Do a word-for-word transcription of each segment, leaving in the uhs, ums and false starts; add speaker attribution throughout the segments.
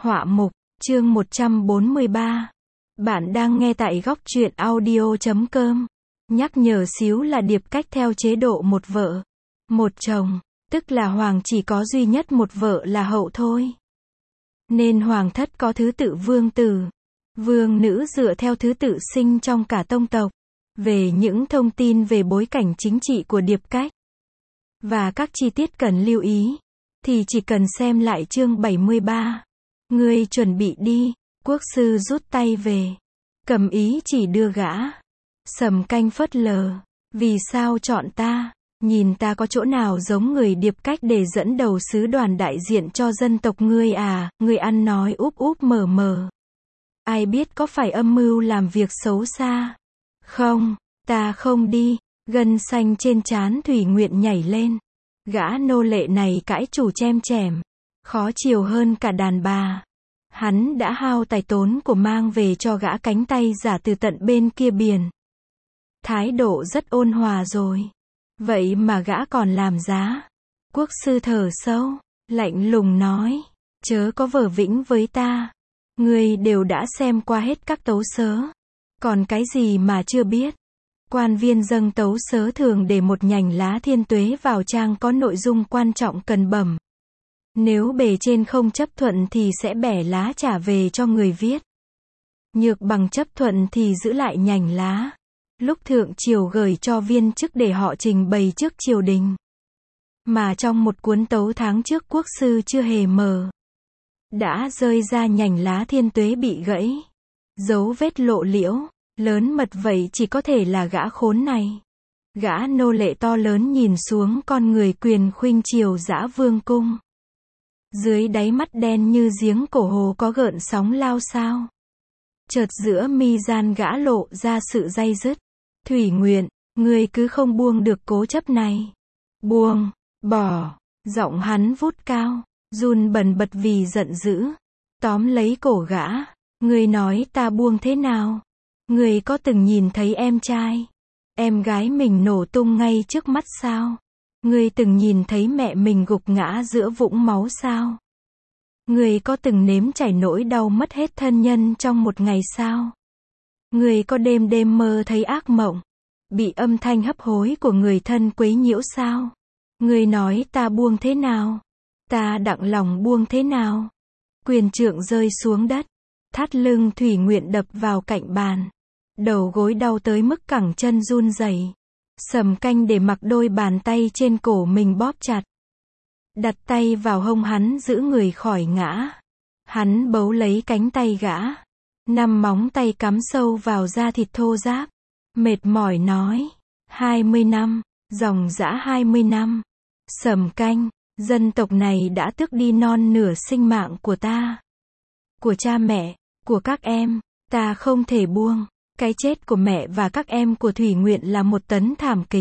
Speaker 1: Họa mục, chương một trăm bốn mươi ba. Bạn đang nghe tại góc truyện audio chấm com. Nhắc nhở xíu là Điệp Cách theo chế độ một vợ, một chồng, tức là Hoàng chỉ có duy nhất một vợ là Hậu thôi. Nên Hoàng thất có thứ tự vương tử, vương nữ dựa theo thứ tự sinh trong cả tông tộc. Về những thông tin về bối cảnh chính trị của Điệp Cách và các chi tiết cần lưu ý, thì chỉ cần xem lại chương bảy mươi ba. Ngươi chuẩn bị đi. Quốc sư rút tay về. Cầm ý chỉ đưa gã. Sầm Canh phớt lờ. Vì sao chọn ta? Nhìn ta có chỗ nào giống người Điệp Cách để dẫn đầu sứ đoàn đại diện cho dân tộc ngươi à? Ngươi ăn nói úp úp mở mở. Ai biết có phải âm mưu làm việc xấu xa? Không, ta không đi. Gân xanh trên trán Thủy Nguyện nhảy lên. Gã nô lệ này cãi chủ chem chẻm, khó chiều hơn cả đàn bà. Hắn đã hao tài tốn của mang về cho gã cánh tay giả từ tận bên kia biển. Thái độ rất ôn hòa rồi. Vậy mà gã còn làm giá. Quốc sư thở sâu, lạnh lùng nói, chớ có vờ vĩnh với ta. Ngươi đều đã xem qua hết các tấu sớ. Còn cái gì mà chưa biết? Quan viên dâng tấu sớ thường để một nhành lá thiên tuế vào trang có nội dung quan trọng cần bẩm. Nếu bề trên không chấp thuận thì sẽ bẻ lá trả về cho người viết. Nhược bằng chấp thuận thì giữ lại nhành lá. Lúc thượng triều gửi cho viên chức để họ trình bày trước triều đình. Mà trong một cuốn tấu tháng trước quốc sư chưa hề mở. Đã rơi ra nhành lá thiên tuế bị gãy. Dấu vết lộ liễu. Lớn mật vậy chỉ có thể là gã khốn này. Gã nô lệ to lớn nhìn xuống con người quyền khuynh triều dã vương cung. Dưới đáy mắt đen như giếng cổ hồ có gợn sóng lao sao. Chợt giữa mi gian gã lộ ra sự day dứt. Thủy Nguyện, ngươi cứ không buông được cố chấp này. Buông, bỏ, giọng hắn vút cao, run bần bật vì giận dữ. Tóm lấy cổ gã, ngươi nói ta buông thế nào? Ngươi có từng nhìn thấy em trai, em gái mình nổ tung ngay trước mắt sao? Ngươi từng nhìn thấy mẹ mình gục ngã giữa vũng máu sao? Ngươi có từng nếm trải nỗi đau mất hết thân nhân trong một ngày sao? Ngươi có đêm đêm mơ thấy ác mộng, bị âm thanh hấp hối của người thân quấy nhiễu sao? Ngươi nói ta buông thế nào? Ta đặng lòng buông thế nào? Quyền trượng rơi xuống đất, thắt lưng Thủy Nguyện đập vào cạnh bàn. Đầu gối đau tới mức cẳng chân run rẩy. Sầm Canh để mặc đôi bàn tay trên cổ mình bóp chặt. Đặt tay vào hông hắn giữ người khỏi ngã. Hắn bấu lấy cánh tay gã. Năm móng tay cắm sâu vào da thịt thô ráp. Mệt mỏi nói. Hai mươi năm. Dòng dã hai mươi năm. Sầm Canh, dân tộc này đã tước đi non nửa sinh mạng của ta. Của cha mẹ, của các em. Ta không thể buông. Cái chết của mẹ và các em của Thủy Nguyện là một tấn thảm kịch.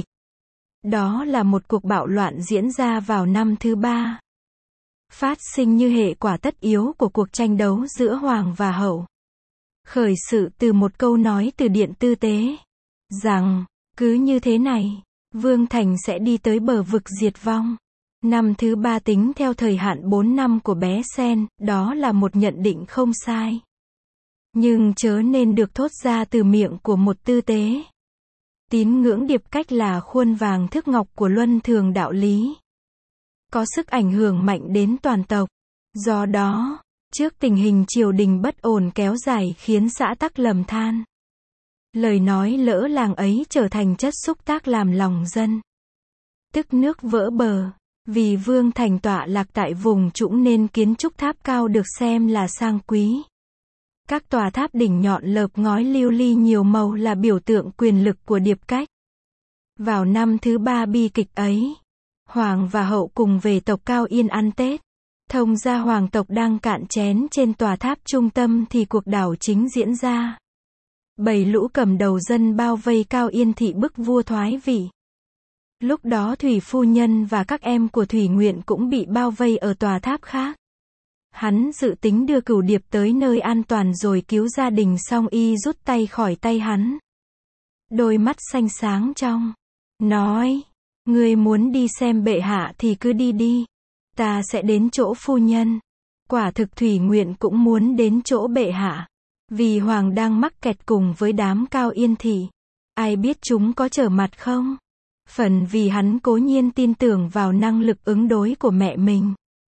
Speaker 1: Đó là một cuộc bạo loạn diễn ra vào năm thứ ba. Phát sinh như hệ quả tất yếu của cuộc tranh đấu giữa Hoàng và Hậu. Khởi sự từ một câu nói từ Điện Tư Tế. Rằng, cứ như thế này, Vương Thành sẽ đi tới bờ vực diệt vong. Năm thứ ba tính theo thời hạn bốn năm của bé Sen, đó là một nhận định không sai. Nhưng chớ nên được thốt ra từ miệng của một tư tế. Tín ngưỡng Điệp Cách là khuôn vàng thước ngọc của luân thường đạo lý. Có sức ảnh hưởng mạnh đến toàn tộc. Do đó, trước tình hình triều đình bất ổn kéo dài khiến xã tắc lầm than. Lời nói lỡ làng ấy trở thành chất xúc tác làm lòng dân. Tức nước vỡ bờ. Vì Vương Thành tọa lạc tại vùng trũng nên kiến trúc tháp cao được xem là sang quý. Các tòa tháp đỉnh nhọn lợp ngói lưu ly nhiều màu là biểu tượng quyền lực của Điệp Cách. Vào năm thứ ba bi kịch ấy, Hoàng và Hậu cùng về tộc Cao Yên ăn Tết. Thông ra hoàng tộc đang cạn chén trên tòa tháp trung tâm thì cuộc đảo chính diễn ra. Bầy lũ cầm đầu dân bao vây Cao Yên thị bức vua thoái vị. Lúc đó Thủy Phu Nhân và các em của Thủy Nguyện cũng bị bao vây ở tòa tháp khác. Hắn dự tính đưa Cửu Điệp tới nơi an toàn rồi cứu gia đình xong y rút tay khỏi tay hắn. Đôi mắt xanh sáng trong. Nói, ngươi muốn đi xem bệ hạ thì cứ đi đi. Ta sẽ đến chỗ phu nhân. Quả thực Thủy Nguyện cũng muốn đến chỗ bệ hạ. Vì Hoàng đang mắc kẹt cùng với đám Cao Yên Thị. Ai biết chúng có trở mặt không? Phần vì hắn cố nhiên tin tưởng vào năng lực ứng đối của mẹ mình.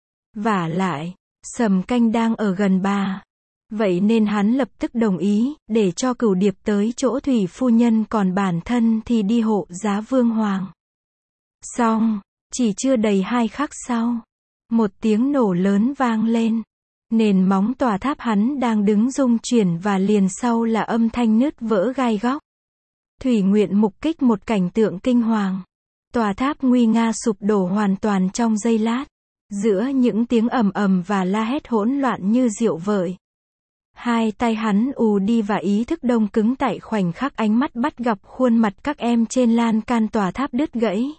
Speaker 1: Vả lại, Sầm Canh đang ở gần bà. Vậy nên hắn lập tức đồng ý, để cho Cửu Điệp tới chỗ Thủy phu nhân, còn bản thân thì đi hộ giá Vương Hoàng. Xong, chỉ chưa đầy hai khắc sau, một tiếng nổ lớn vang lên. Nền móng tòa tháp hắn đang đứng rung chuyển và liền sau là âm thanh nứt vỡ gai góc. Thủy Nguyện mục kích một cảnh tượng kinh hoàng. Tòa tháp nguy nga sụp đổ hoàn toàn trong giây lát. Giữa những tiếng ầm ầm và la hét hỗn loạn như diệu vợi. Hai tay hắn ù đi và ý thức đông cứng tại khoảnh khắc ánh mắt bắt gặp khuôn mặt các em trên lan can tòa tháp đứt gãy.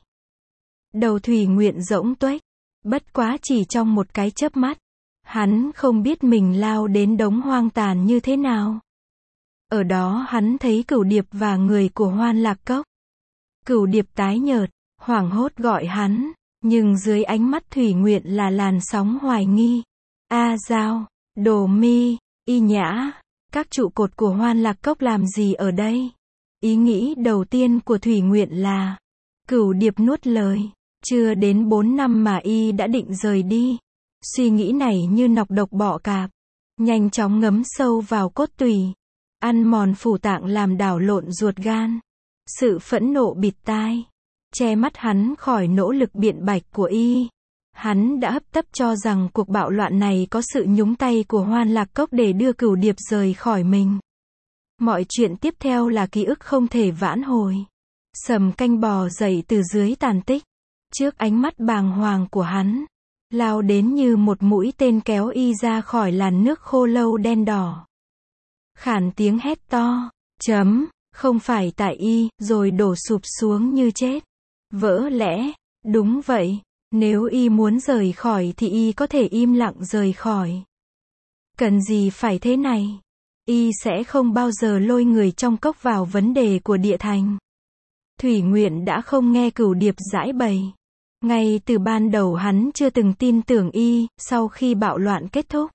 Speaker 1: Đầu Thủy Nguyện rỗng tuếch. Bất quá chỉ trong một cái chớp mắt. Hắn không biết mình lao đến đống hoang tàn như thế nào. Ở đó hắn thấy Cửu Điệp và người của Hoan Lạc Cốc. Cửu Điệp tái nhợt, hoảng hốt gọi hắn, nhưng dưới ánh mắt Thủy Nguyện là làn sóng hoài nghi. A Giao, Đồ Mi, Y Nhã, các trụ cột của Hoan Lạc Cốc làm gì ở đây? Ý nghĩ đầu tiên của Thủy Nguyện là, Cửu Điệp nuốt lời, chưa đến bốn năm mà y đã định rời đi. Suy nghĩ này như nọc độc bọ cạp, nhanh chóng ngấm sâu vào cốt tủy, ăn mòn phủ tạng làm đảo lộn ruột gan. Sự phẫn nộ bịt tai, che mắt hắn khỏi nỗ lực biện bạch của y. Hắn đã hấp tấp cho rằng cuộc bạo loạn này có sự nhúng tay của Hoan Lạc Cốc để đưa Cửu Điệp rời khỏi mình. Mọi chuyện tiếp theo là ký ức không thể vãn hồi. Sầm Canh bò dậy từ dưới tàn tích, trước ánh mắt bàng hoàng của hắn, lao đến như một mũi tên kéo y ra khỏi làn nước khô lâu đen đỏ. Khản tiếng hét to, chấm, không phải tại y, rồi đổ sụp xuống như chết. Vỡ lẽ, đúng vậy, nếu y muốn rời khỏi thì y có thể im lặng rời khỏi. Cần gì phải thế này? Y sẽ không bao giờ lôi người trong cốc vào vấn đề của địa thành. Thủy Nguyện đã không nghe Cửu Điệp giãi bày. Ngay từ ban đầu hắn chưa từng tin tưởng y, sau khi bạo loạn kết thúc.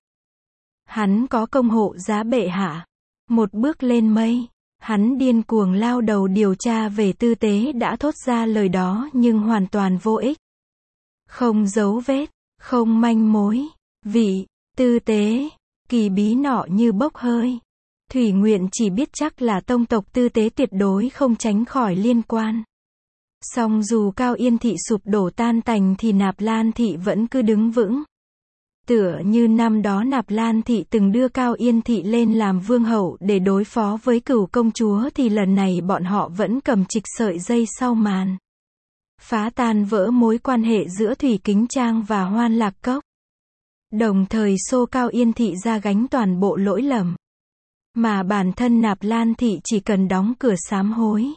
Speaker 1: Hắn có công hộ giá bệ hạ. Một bước lên mây, hắn điên cuồng lao đầu điều tra về tư tế đã thốt ra lời đó nhưng hoàn toàn vô ích. Không dấu vết, không manh mối, vị, tư tế, kỳ bí nọ như bốc hơi. Thủy Nguyện chỉ biết chắc là tông tộc tư tế tuyệt đối không tránh khỏi liên quan. Song dù Cao Yên Thị sụp đổ tan tành thì Nạp Lan Thị vẫn cứ đứng vững. Tựa như năm đó Nạp Lan Thị từng đưa Cao Yên Thị lên làm vương hậu để đối phó với Cửu công chúa thì lần này bọn họ vẫn cầm trịch sợi dây sau màn. Phá tan vỡ mối quan hệ giữa Thủy Kính Trang và Hoan Lạc Cốc. Đồng thời xô Cao Yên Thị ra gánh toàn bộ lỗi lầm. Mà bản thân Nạp Lan Thị chỉ cần đóng cửa sám hối.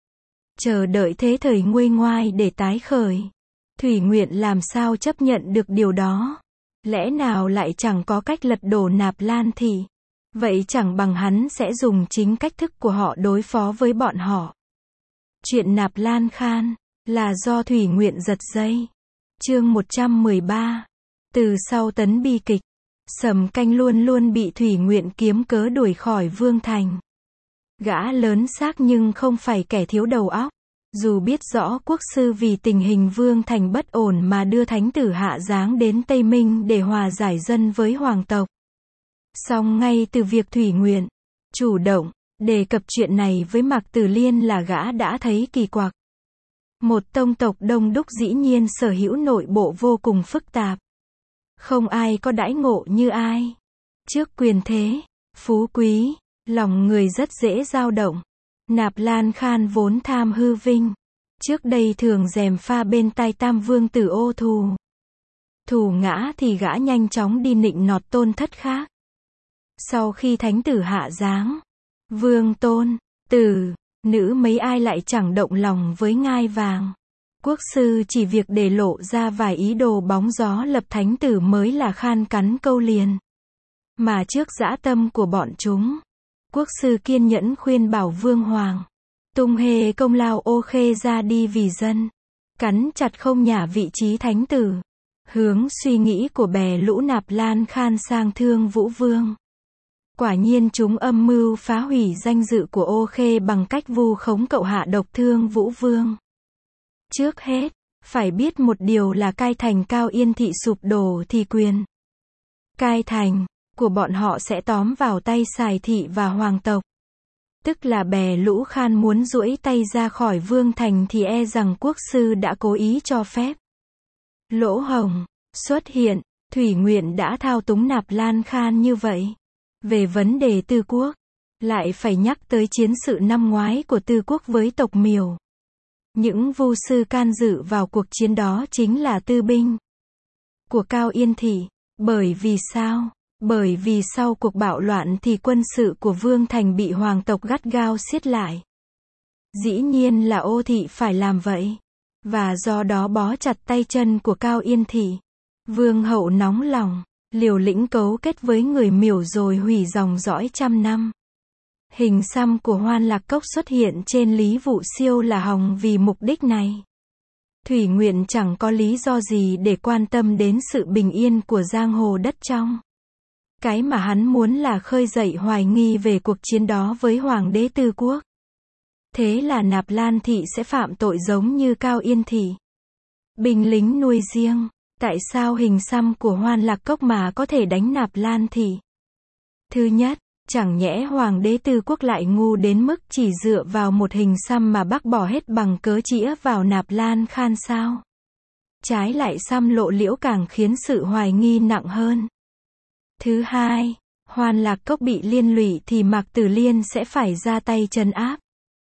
Speaker 1: Chờ đợi thế thời nguôi ngoai để tái khởi. Thủy Nguyện làm sao chấp nhận được điều đó? Lẽ nào lại chẳng có cách lật đổ Nạp Lan Thị? Vậy chẳng bằng hắn sẽ dùng chính cách thức của họ đối phó với bọn họ. Chuyện Nạp Lan Khan là do Thủy Nguyện giật dây. Chương một trăm mười ba. Từ sau tấn bi kịch, Sầm Canh luôn luôn bị Thủy Nguyện kiếm cớ đuổi khỏi Vương Thành. Gã lớn xác nhưng không phải kẻ thiếu đầu óc. Dù biết rõ quốc sư vì tình hình Vương Thành bất ổn mà đưa thánh tử Hạ Giáng đến Tây Minh để hòa giải dân với hoàng tộc. Song ngay từ việc Thủy Nguyện chủ động đề cập chuyện này với Mạc Tử Liên là gã đã thấy kỳ quặc. Một tông tộc đông đúc dĩ nhiên sở hữu nội bộ vô cùng phức tạp. Không ai có đãi ngộ như ai. Trước quyền thế, phú quý, lòng người rất dễ dao động. Nạp Lan Khan vốn tham hư vinh. Trước đây thường gièm pha bên tai tam vương tử ô thù. Thù ngã thì gã nhanh chóng đi nịnh nọt tôn thất khác. Sau khi thánh tử Hạ Giáng, vương tôn, tử, nữ mấy ai lại chẳng động lòng với ngai vàng. Quốc sư chỉ việc để lộ ra vài ý đồ bóng gió lập thánh tử mới là khan cắn câu liền. Mà trước dã tâm của bọn chúng, quốc sư kiên nhẫn khuyên bảo vương hoàng tung hề công lao ô khê ra đi vì dân, cắn chặt không nhả vị trí thánh tử. hướng suy nghĩ của bè lũ Nạp Lan Khan sang Thương Vũ Vương. Quả nhiên chúng âm mưu phá hủy danh dự của Ô Khê bằng cách vu khống cậu hạ độc Thương Vũ Vương. Trước hết, phải biết một điều là cai thành Cao Yên Thị sụp đổ thì quyền cai thành của bọn họ sẽ tóm vào tay Sài Thị và Hoàng tộc. Tức là bè lũ Khan muốn duỗi tay ra khỏi Vương thành thì e rằng quốc sư đã cố ý cho phép. Lỗ hổng xuất hiện, Thủy Nguyện đã thao túng Nạp Lan Khan như vậy. Về vấn đề Tư Quốc, lại phải nhắc tới chiến sự năm ngoái của Tư Quốc với tộc Miều. Những vu sư can dự vào cuộc chiến đó chính là tư binh của Cao Yên Thị. Bởi vì sao? Bởi vì sau cuộc bạo loạn thì quân sự của Vương thành bị hoàng tộc gắt gao siết lại. Dĩ nhiên là Ô Thị phải làm vậy. Và do đó bó chặt tay chân của Cao Yên Thị. Vương hậu nóng lòng, liều lĩnh cấu kết với người Miểu rồi hủy dòng dõi trăm năm. Hình xăm của Hoan Lạc Cốc xuất hiện trên Lý Vụ Siêu là hòng vì mục đích này. Thủy Nguyện chẳng có lý do gì để quan tâm đến sự bình yên của giang hồ đất trong. Cái mà hắn muốn là khơi dậy hoài nghi về cuộc chiến đó với Hoàng đế Tư Quốc. Thế là Nạp Lan Thị sẽ phạm tội giống như Cao Yên Thị. Binh lính nuôi riêng, tại sao hình xăm của Hoan Lạc Cốc mà có thể đánh Nạp Lan Thị? Thứ nhất, chẳng nhẽ Hoàng đế Tư Quốc lại ngu đến mức chỉ dựa vào một hình xăm mà bác bỏ hết bằng cớ chĩa vào Nạp Lan Khan sao? Trái lại xăm lộ liễu càng khiến sự hoài nghi nặng hơn. Thứ hai, Hoan Lạc Cốc bị liên lụy thì Mạc Tử Liên sẽ phải ra tay trấn áp.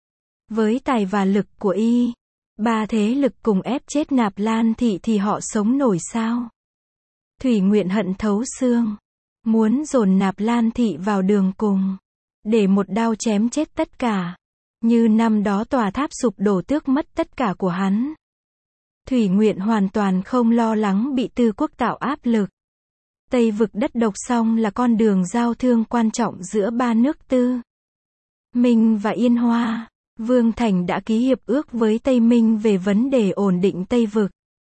Speaker 1: Với tài và lực của y, ba thế lực cùng ép chết Nạp Lan Thị thì họ sống nổi sao? Thủy Nguyện hận thấu xương, muốn dồn Nạp Lan Thị vào đường cùng, để một đao chém chết tất cả, như năm đó tòa tháp sụp đổ tước mất tất cả của hắn. Thủy Nguyện hoàn toàn không lo lắng bị Tư Quốc tạo áp lực. Tây vực đất độc song là con đường giao thương quan trọng giữa ba nước Tư Minh và Yên Hoa. Vương Thành đã ký hiệp ước với Tây Minh về vấn đề ổn định Tây vực.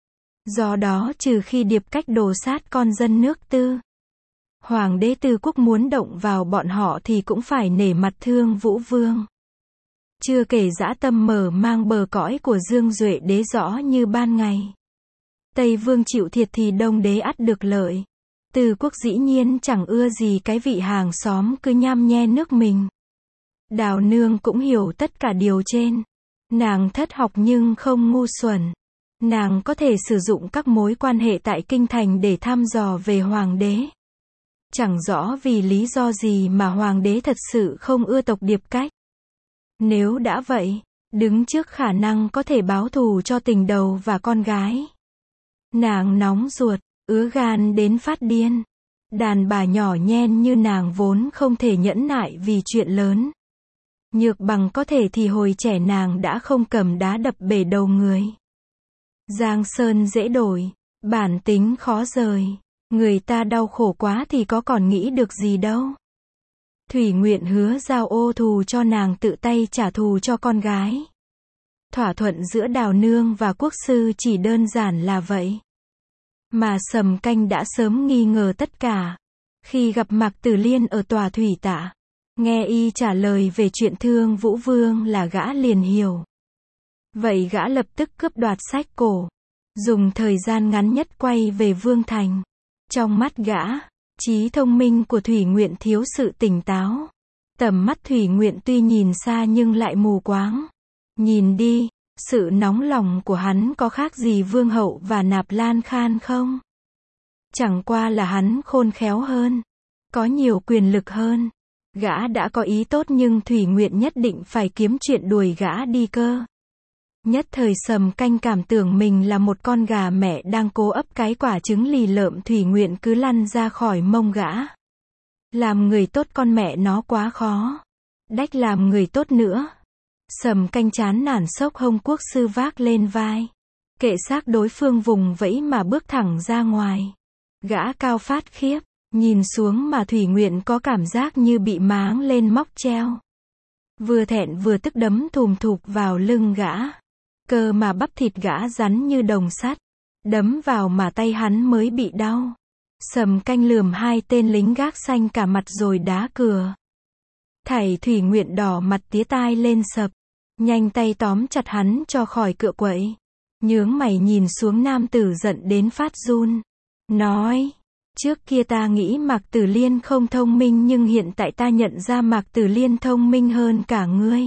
Speaker 1: Do đó trừ khi Điệp Cách đồ sát con dân nước Tư, Hoàng đế Tư Quốc muốn động vào bọn họ thì cũng phải nể mặt Thương Vũ Vương. Chưa kể dã tâm mở mang bờ cõi của Dương Duệ đế rõ như ban ngày. Tây Vương chịu thiệt thì Đông đế ắt được lợi. Tư Quốc dĩ nhiên chẳng ưa gì cái vị hàng xóm cứ nham nhe nước mình. Đào Nương cũng hiểu tất cả điều trên. Nàng thất học nhưng không ngu xuẩn. Nàng có thể sử dụng các mối quan hệ tại kinh thành để thăm dò về Hoàng đế. Chẳng rõ vì lý do gì mà Hoàng đế thật sự không ưa tộc Điệp Cách. Nếu đã vậy, đứng trước khả năng có thể báo thù cho tình đầu và con gái, nàng nóng ruột, ứa gan đến phát điên. Đàn bà nhỏ nhen như nàng vốn không thể nhẫn nại vì chuyện lớn. Nhược bằng có thể thì hồi trẻ nàng đã không cầm đá đập bể đầu người. Giang sơn dễ đổi, bản tính khó rời. Người ta đau khổ quá thì có còn nghĩ được gì đâu. Thủy Nguyện hứa giao ô thù cho nàng tự tay trả thù cho con gái. Thỏa thuận giữa Đào Nương và quốc sư chỉ đơn giản là vậy. Mà Sầm Canh đã sớm nghi ngờ tất cả. Khi gặp Mạc Tử Liên ở tòa thủy tạ, nghe y trả lời về chuyện Thương Vũ Vương là gã liền hiểu. Vậy gã lập tức cướp đoạt sách cổ, dùng thời gian ngắn nhất quay về Vương thành. Trong mắt gã, trí thông minh của Thủy Nguyện thiếu sự tỉnh táo. Tầm mắt Thủy Nguyện tuy nhìn xa nhưng lại mù quáng. Nhìn đi, sự nóng lòng của hắn có khác gì Vương hậu và Nạp Lan Khan không? Chẳng qua là hắn khôn khéo hơn, có nhiều quyền lực hơn. Gã đã có ý tốt nhưng Thủy Nguyện nhất định phải kiếm chuyện đuổi gã đi cơ. Nhất thời Sầm Canh cảm tưởng mình là một con gà mẹ đang cố ấp cái quả trứng lì lợm. Thủy Nguyện cứ lăn ra khỏi mông gã. Làm người tốt con mẹ nó quá khó. Đách làm người tốt nữa. Sầm Canh chán nản xốc hông quốc sư vác lên vai. Kệ xác đối phương vùng vẫy mà bước thẳng ra ngoài. Gã cao phát khiếp, nhìn xuống mà Thủy Nguyện có cảm giác như bị máng lên móc treo. Vừa thẹn vừa tức đấm thùm thụp vào lưng gã. Cơ mà bắp thịt gã rắn như đồng sắt. đấm vào mà tay hắn mới bị đau. Sầm Canh lườm hai tên lính gác xanh cả mặt rồi đá cửa. Thảy Thủy Nguyện đỏ mặt tía tai lên sập, nhanh tay tóm chặt hắn cho khỏi cựa quậy. Nhướng mày nhìn xuống nam tử giận đến phát run. Nói, trước kia ta nghĩ Mạc Tử Liên không thông minh nhưng hiện tại ta nhận ra Mạc Tử Liên thông minh hơn cả ngươi.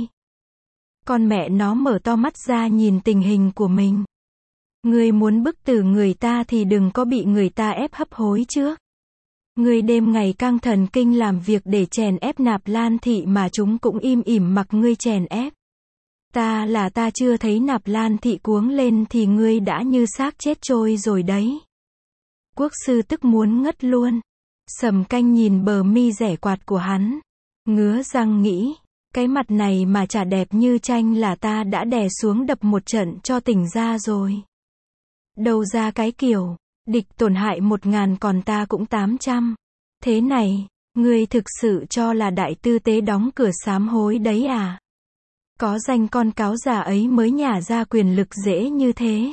Speaker 1: Con mẹ nó mở to mắt ra nhìn tình hình của mình. Ngươi muốn bức tử người ta thì đừng có bị người ta ép hấp hối trước. Ngươi đêm ngày căng thần kinh làm việc để chèn ép Nạp Lan Thị mà chúng cũng im ỉm mặc ngươi chèn ép. Ta là ta chưa thấy Nạp Lan Thị cuống lên thì ngươi đã như xác chết trôi rồi đấy. Quốc sư tức muốn ngất luôn. Sầm Canh nhìn bờ mi rẻ quạt của hắn, ngứa răng nghĩ, cái mặt này mà chả đẹp như tranh là ta đã đè xuống đập một trận cho tỉnh ra rồi. Đâu ra cái kiểu, địch tổn hại một ngàn còn ta cũng tám trăm. Thế này, ngươi thực sự cho là đại tư tế đóng cửa sám hối đấy à? Có danh con cáo già ấy mới nhả ra quyền lực dễ như thế.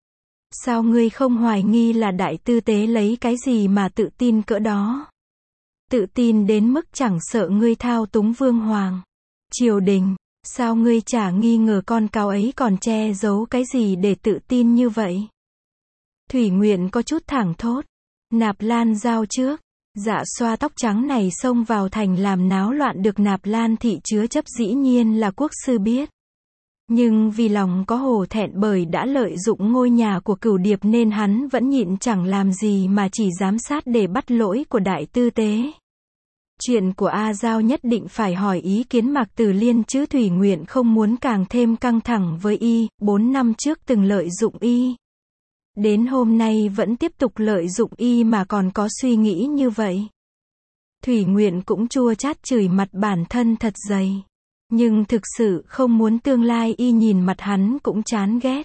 Speaker 1: Sao ngươi không hoài nghi là đại tư tế lấy cái gì mà tự tin cỡ đó? Tự tin đến mức chẳng sợ ngươi thao túng vương hoàng, triều đình, sao ngươi chả nghi ngờ con cáo ấy còn che giấu cái gì để tự tin như vậy? Thủy Nguyện có chút thẳng thốt. Nạp Lan Giao trước, dạ xoa tóc trắng này xông vào thành làm náo loạn được Nạp Lan Thị chứa chấp dĩ nhiên là quốc sư biết. Nhưng vì lòng có hổ thẹn bởi đã lợi dụng ngôi nhà của Cửu Điệp nên hắn vẫn nhịn chẳng làm gì mà chỉ giám sát để bắt lỗi của đại tư tế. Chuyện của A Giao nhất định phải hỏi ý kiến Mạc Tử Liên chứ. Thủy Nguyện không muốn càng thêm căng thẳng với y, bốn năm trước từng lợi dụng y. Đến hôm nay vẫn tiếp tục lợi dụng y mà còn có suy nghĩ như vậy. Thủy Nguyện cũng chua chát chửi mặt bản thân thật dày. Nhưng thực sự không muốn tương lai y nhìn mặt hắn cũng chán ghét.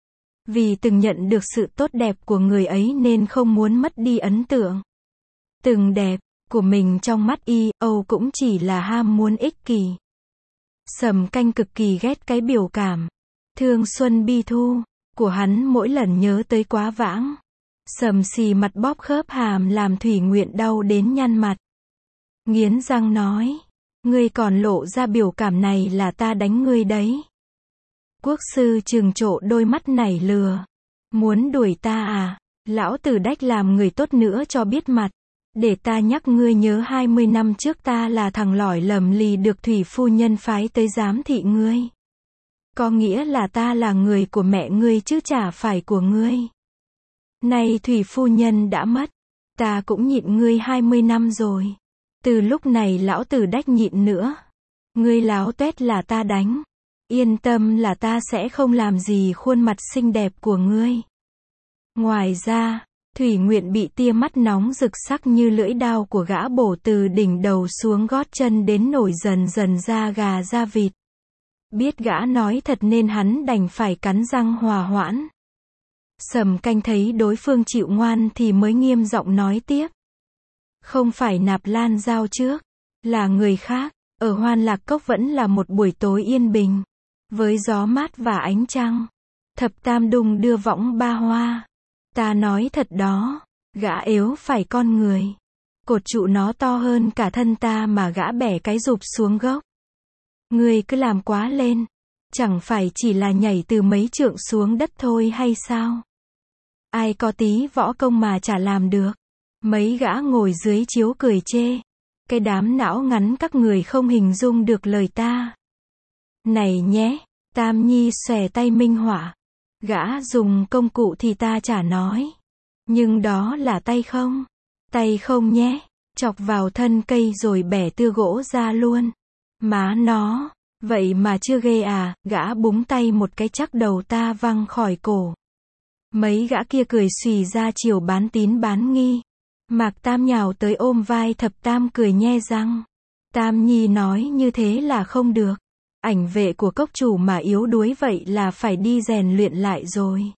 Speaker 1: Vì từng nhận được sự tốt đẹp của người ấy nên không muốn mất đi ấn tượng từng đẹp của mình trong mắt y, Âu cũng chỉ là ham muốn ích kỷ. Sầm Canh cực kỳ ghét cái biểu cảm thương xuân bi thu của hắn mỗi lần nhớ tới quá vãng. Sầm xì mặt bóp khớp hàm làm Thủy Nguyện đau đến nhăn mặt. Nghiến răng nói, ngươi còn lộ ra biểu cảm này là ta đánh ngươi đấy. Quốc sư trừng trộ đôi mắt nảy lừa. Muốn đuổi ta à? Lão tử đách làm người tốt nữa cho biết mặt. Để ta nhắc ngươi nhớ hai mươi năm trước ta là thằng lỏi lầm lì được Thủy phu nhân phái tới giám thị ngươi. Có nghĩa là ta là người của mẹ ngươi chứ chả phải của ngươi. Nay Thủy phu nhân đã mất, ta cũng nhịn ngươi hai mươi năm rồi. Từ lúc này lão tử đách nhịn nữa. Ngươi láo tuét là ta đánh. Yên tâm là ta sẽ không làm gì khuôn mặt xinh đẹp của ngươi. Ngoài ra, Thủy Nguyện bị tia mắt nóng rực sắc như lưỡi dao của gã bổ từ đỉnh đầu xuống gót chân đến nổi dần dần da gà da vịt. Biết gã nói thật nên hắn đành phải cắn răng hòa hoãn. Sầm Canh thấy đối phương chịu ngoan thì mới nghiêm giọng nói tiếp. Không phải Nạp Lan Giao trước, là người khác. Ở Hoan Lạc Cốc vẫn là một buổi tối yên bình, với gió mát và ánh trăng. Thập Tam Đung đưa võng ba hoa. Ta nói thật đó, gã yếu phải con người. Cột trụ nó to hơn cả thân ta mà gã bẻ cái rụp xuống gốc. Ngươi cứ làm quá lên, chẳng phải chỉ là nhảy từ mấy trượng xuống đất thôi hay sao? Ai có tí võ công mà chả làm được. Mấy gã ngồi dưới chiếu cười chê. Cái đám não ngắn các người không hình dung được lời ta. Này nhé, Tam Nhi xòe tay minh họa. Gã dùng công cụ thì ta chả nói. Nhưng đó là tay không. Tay không nhé. Chọc vào thân cây rồi bẻ tưa gỗ ra luôn. Má nó, vậy mà chưa ghê à? Gã búng tay một cái chắc đầu ta văng khỏi cổ. Mấy gã kia cười xùy ra chiều bán tín bán nghi. Mạc Tam nhào tới ôm vai Thập Tam cười nhe răng. Tam Nhi nói như thế là không được. Ảnh vệ của cốc chủ mà yếu đuối vậy là phải đi rèn luyện lại rồi.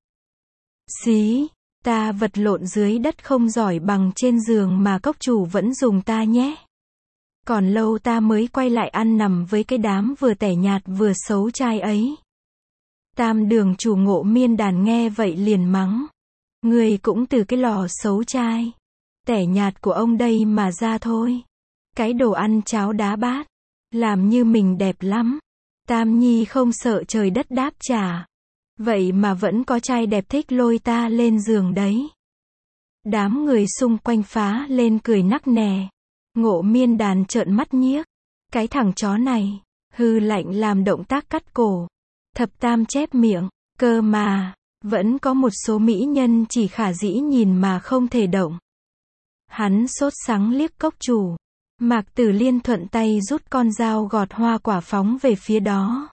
Speaker 1: Xí, ta vật lộn dưới đất không giỏi bằng trên giường mà cốc chủ vẫn dùng ta nhé. Còn lâu ta mới quay lại ăn nằm với cái đám vừa tẻ nhạt vừa xấu trai ấy. Tam Đường chủ Ngộ Miên Đàn nghe vậy liền mắng. Người cũng từ cái lò xấu trai, tẻ nhạt của ông đây mà ra thôi. Cái đồ ăn cháo đá bát, làm như mình đẹp lắm. Tam Nhi không sợ trời đất đáp trả. Vậy mà vẫn có trai đẹp thích lôi ta lên giường đấy. Đám người xung quanh phá lên cười nắc nẻ. Ngộ Miên Đàn trợn mắt nhiếc. Cái thằng chó này, hư lạnh làm động tác cắt cổ. Thập Tam chép miệng, cơ mà, vẫn có một số mỹ nhân chỉ khả dĩ nhìn mà không thể động. Hắn sốt sắng liếc cốc chủ. Mạc Tử Liên thuận tay rút con dao gọt hoa quả phóng về phía đó.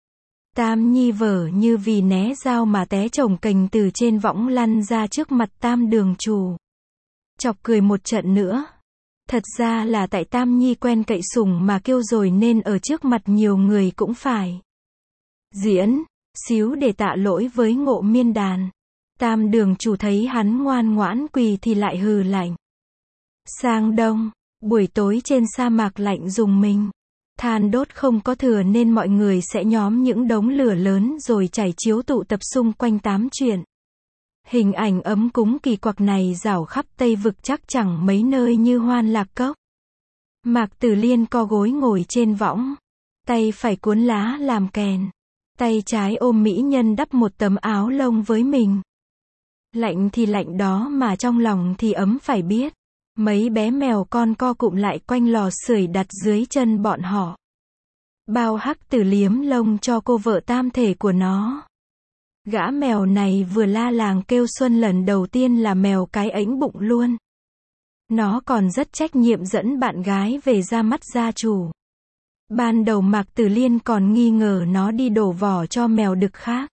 Speaker 1: Tam Nhi vở như vì né dao mà té chồng cành từ trên võng lăn ra trước mặt Tam đường chủ. Chọc cười một trận nữa. Thật ra là tại Tam Nhi quen cậy sủng mà kêu rồi nên ở trước mặt nhiều người cũng phải diễn, xíu để tạ lỗi với Ngộ Miên Đàn. Tam đường chủ thấy hắn ngoan ngoãn quỳ thì lại hừ lạnh. Sang đông, buổi tối trên sa mạc lạnh rùng mình. Than đốt không có thừa nên mọi người sẽ nhóm những đống lửa lớn rồi trải chiếu tụ tập xung quanh tám chuyện. Hình ảnh ấm cúng kỳ quặc này rảo khắp Tây Vực chắc chẳng mấy nơi như Hoan Lạc Cốc. Mạc Tử Liên co gối ngồi trên võng. Tay phải cuốn lá làm kèn. Tay trái ôm mỹ nhân đắp một tấm áo lông với mình. Lạnh thì lạnh đó mà trong lòng thì ấm phải biết. Mấy bé mèo con co cụm lại quanh lò sưởi đặt dưới chân bọn họ. Bao Hắc Tử liếm lông cho cô vợ tam thể của nó. Gã mèo này vừa la làng kêu xuân lần đầu tiên là mèo cái ẫnh bụng luôn. Nó còn rất trách nhiệm dẫn bạn gái về ra mắt gia chủ. Ban đầu Mạc Tử Liên còn nghi ngờ nó đi đổ vỏ cho mèo đực khác.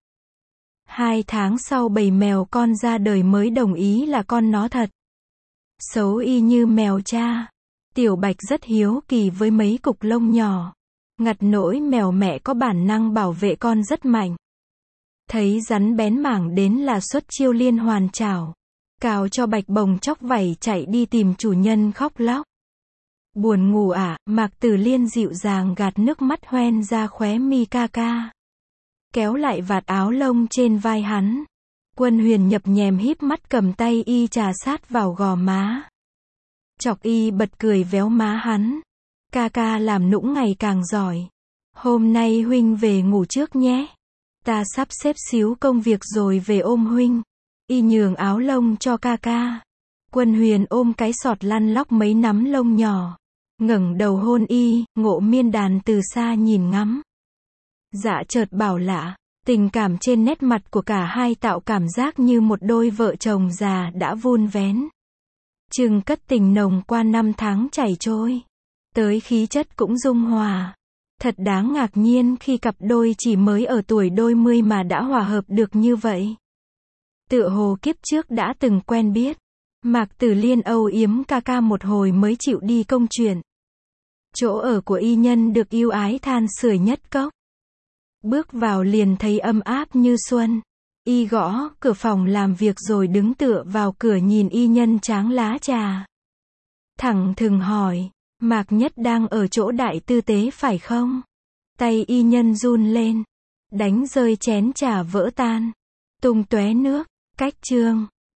Speaker 1: Hai tháng sau bầy mèo con ra đời mới đồng ý là con nó thật. Xấu y như mèo cha. Tiểu Bạch rất hiếu kỳ với mấy cục lông nhỏ. Ngặt nỗi mèo mẹ có bản năng bảo vệ con rất mạnh. Thấy rắn bén mảng đến là xuất chiêu liên hoàn chảo. Cào cho Bạch bồng chóc vảy chạy đi tìm chủ nhân khóc lóc. Buồn ngủ à, Mạc Tử Liên dịu dàng gạt nước mắt hoen ra khóe mi ca ca. Kéo lại vạt áo lông trên vai hắn. Quân Huyền nhập nhèm híp mắt cầm tay y trà sát vào gò má. Chọc y bật cười véo má hắn. Ca ca làm nũng ngày càng giỏi. Hôm nay huynh về ngủ trước nhé. Ta sắp xếp xíu công việc rồi về ôm huynh. Y nhường áo lông cho ca ca. Quân Huyền ôm cái sọt lăn lóc mấy nắm lông nhỏ. Ngẩng đầu hôn y, Ngộ Miên Đàn từ xa nhìn ngắm. Dạ chợt bảo lạ. Tình cảm trên nét mặt của cả hai tạo cảm giác như một đôi vợ chồng già đã vun vén. Chừng cất tình nồng qua năm tháng chảy trôi. Tới khí chất cũng dung hòa. Thật đáng ngạc nhiên khi cặp đôi chỉ mới ở tuổi đôi mươi mà đã hòa hợp được như vậy. Tựa hồ kiếp trước đã từng quen biết. Mạc Tử Liên âu yếm ca ca một hồi mới chịu đi công chuyện. Chỗ ở của y nhân được yêu ái than sưởi nhất cốc. Bước vào liền thấy âm áp như xuân. Y gõ cửa phòng làm việc rồi đứng tựa vào cửa nhìn y nhân tráng lá trà. Thẳng thừng hỏi, Mạc Nhất đang ở chỗ đại tư tế phải không? Tay y nhân run lên. Đánh rơi chén trà vỡ tan. Tung tóe nước. Cách chương.